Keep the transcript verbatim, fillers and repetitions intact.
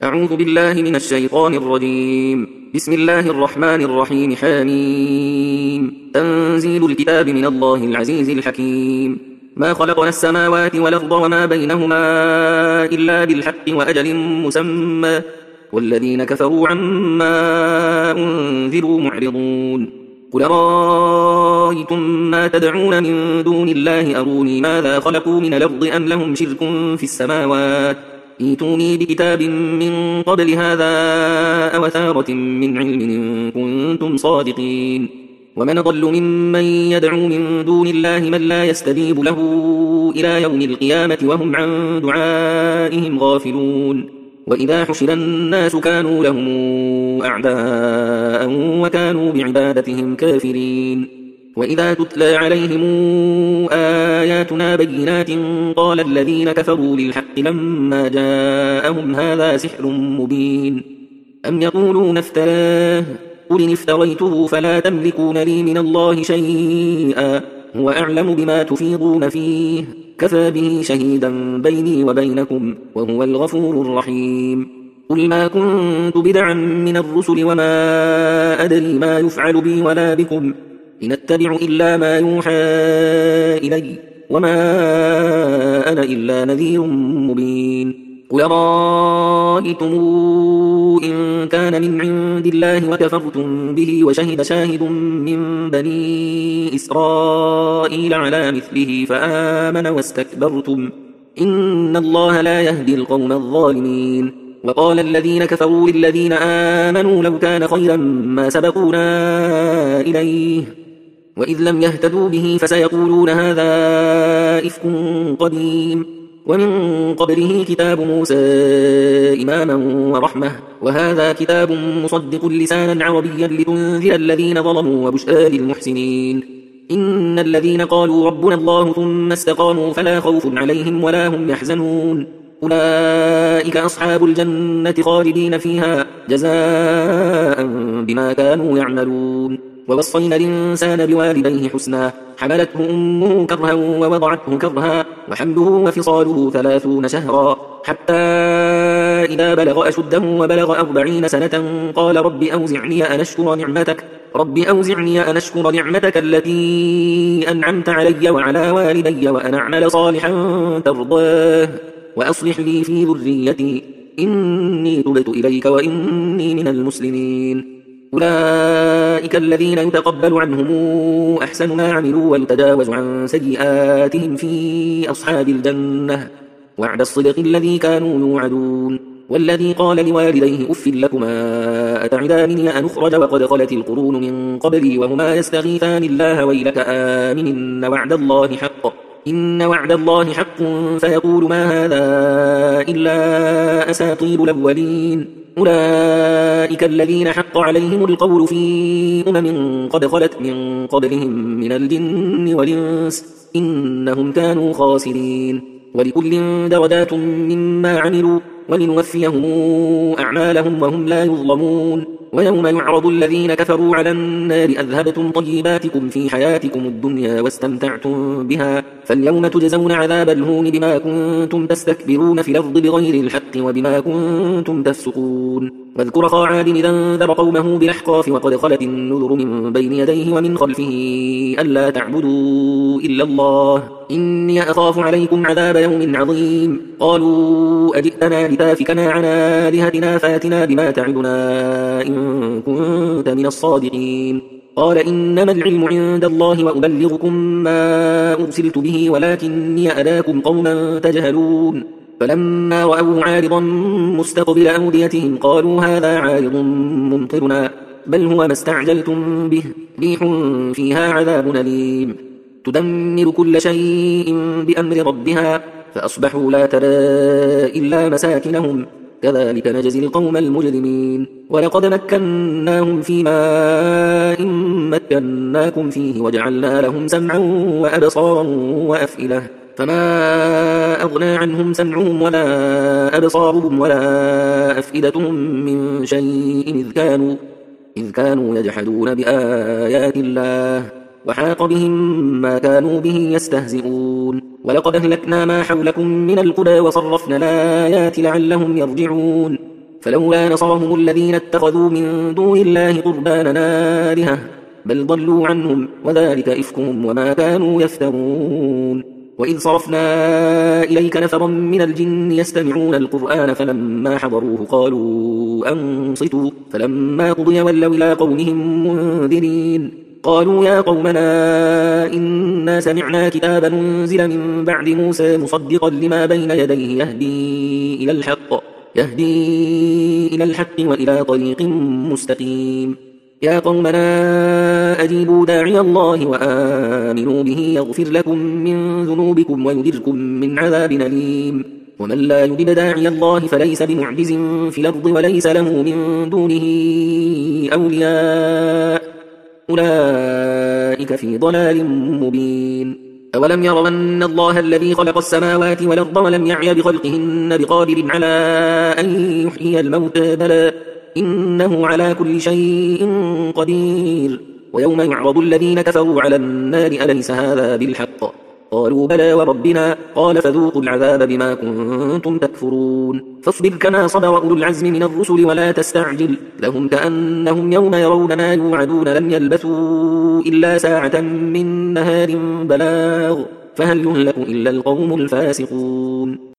أعوذ بالله من الشيطان الرجيم. بسم الله الرحمن الرحيم. حميم. تنزيل الكتاب من الله العزيز الحكيم. ما خلقنا السماوات والأرض وما بينهما إلا بالحق وأجل مسمى والذين كفروا عما أنذروا معرضون. قل رأيتم ما تدعون من دون الله أروني ماذا خلقوا من الأرض أم لهم شرك في السماوات ائتوني بكتاب من قبل هذا أو أثارة من علم إن كنتم صادقين. ومن ضل ممن يدعو من دون الله من لا يستجيب له إلى يوم القيامة وهم عن دعائهم غافلون. وإذا حشر الناس كانوا لهم أعداء وكانوا بعبادتهم كافرين. وإذا تتلى عليهم آياتنا بينات قال الذين كفروا للحق لما جاءهم هذا سحر مبين. أم يقولون افتراه قل إن افتريته فلا تملكون لي من الله شيئا هو أعلم بما تفيضون فيه كفى به شهيدا بيني وبينكم وهو الغفور الرحيم. قل ما كنت بدعا من الرسل وما أدري ما يفعل بي ولا بكم إن أتبع إلا ما يوحى إلي وما أنا إلا نذير مبين. قل رأيتم إن كان من عند الله وكفرتم به وشهد شاهد من بني إسرائيل على مثله فآمن واستكبرتم إن الله لا يهدي القوم الظالمين. وقال الذين كفروا للذين آمنوا لو كان خيرا ما سبقونا إليه وإذ لم يهتدوا به فسيقولون هذا إفك قديم ومن قبله كتاب موسى إماما ورحمة وهذا كتاب مصدق لسانا عربيا لتنذر الذين ظلموا وبشرى للمحسنين. إن الذين قالوا ربنا الله ثم استقاموا فلا خوف عليهم ولا هم يحزنون أولئك أصحاب الجنة خالدين فيها جزاء بما كانوا يعملون. ووصينا الإنسان بوالديه حسنا حملته أمه كرها ووضعته كرها وحمله وفصاله ثلاثون شهرا حتى إذا بلغ أشده وبلغ أربعين سنة قال رب أوزعني أن أشكر نعمتك رب أوزعني أن أشكر نعمتك التي أنعمت علي وعلى والدي وأن أعمل صالحا ترضاه وأصلح لي في ذريتي إني تبت إليك وإني من المسلمين. أولئك الذين يتقبل عنهم أحسن ما عملوا ويتجاوز عن سيئاتهم في أصحاب الجنة وعد الصدق الذي كانوا يوعدون. والذي قال لوالديه أف لكما أتعدانني أن أخرج وقد خلت القرون من قبلي وهما يستغيثان الله ويلك آمن إن وعد الله حق إن وعد الله حق فيقول ما هذا إلا أساطير الأولين. أولئك الذين حق عليهم القول في أمم قد خلت من قبلهم من الجن والإنس إنهم كانوا خاسرين. ولكل درجات مما عملوا ولنوفيهم أعمالهم وهم لا يظلمون. ويوم يعرض الذين كفروا على النار أذهبتم طيباتكم في حياتكم الدنيا واستمتعتم بها فاليوم تجزون عذاب الهون بما كنتم تستكبرون في الأرض بغير الحق وبما كنتم تفسقون. واذكر أخا عاد إذ أنذر قومه بالأحقاف وقد خلت النذر من بين يديه ومن خلفه ألا تعبدوا إلا الله إني أخاف عليكم عذاب يوم عظيم. قالوا أجئتنا لتافكنا عن آلهتنا فاتنا بما تعدنا إن كنت من الصادقين. قال إنما العلم عند الله وأبلغكم ما أرسلت به ولكني أراكم قوما تجهلون. فلما رأوه عارضا مستقبل أوديتهم قالوا هذا عارض ممطرنا بل هو ما استعجلتم به ريح فيها عذاب أليم تدمر كل شيء بأمر ربها فأصبحوا لا ترى إلا مساكنهم كذلك نجزي القوم المجرمين. ولقد مكناهم في ماء مكناكم فيه وجعلنا لهم سمعا وأبصارا وأفئدة فما أغنى عنهم سمعهم ولا أبصارهم ولا أفئدتهم من شيء إذ كانوا, إذ كانوا يجحدون بآيات الله وحاق بهم ما كانوا به يستهزئون. ولقد أهلكنا ما حولكم من القرى وصرفنا الآيات لعلهم يرجعون. فلولا نصرهم الذين اتخذوا من دون الله قربانا آلهة بل ضلوا عنهم وذلك إفكهم وما كانوا يفترون. وإذ صرفنا إليك نفرا من الجن يستمعون القرآن فلما حضروه قالوا أنصتوا فلما قضي ولوا إلى قومهم منذرين قالوا يا قومنا إنا سمعنا كتابا أنزل من بعد موسى مصدقا لما بين يديه يهدي إلى الحق يهدي إلى الحق وإلى طريق مستقيم يا قومنا أجيبوا داعي الله وآمنوا به يغفر لكم من ذنوبكم ويجركم من عذاب أليم ومن لا يجب داعي الله فليس بمعجز في الأرض وليس له من دونه أولياء أولئك في ضلال مبين. أولم يروا أن الله الذي خلق السماوات والأرض ولم يعي بخلقهن بقادر على أن يحيي الموتى بلى إنه على كل شيء قدير. ويوم يعرض الذين كفروا على النار أليس هذا بالحق قالوا بلى وربنا قال فذوقوا العذاب بما كنتم تكفرون. فاصبر كما صبر أولو العزم من الرسل ولا تستعجل لهم كأنهم يوم يرون ما يوعدون لم يلبثوا إلا ساعة من نهار بلاغ فهل يهلك إلا القوم الفاسقون.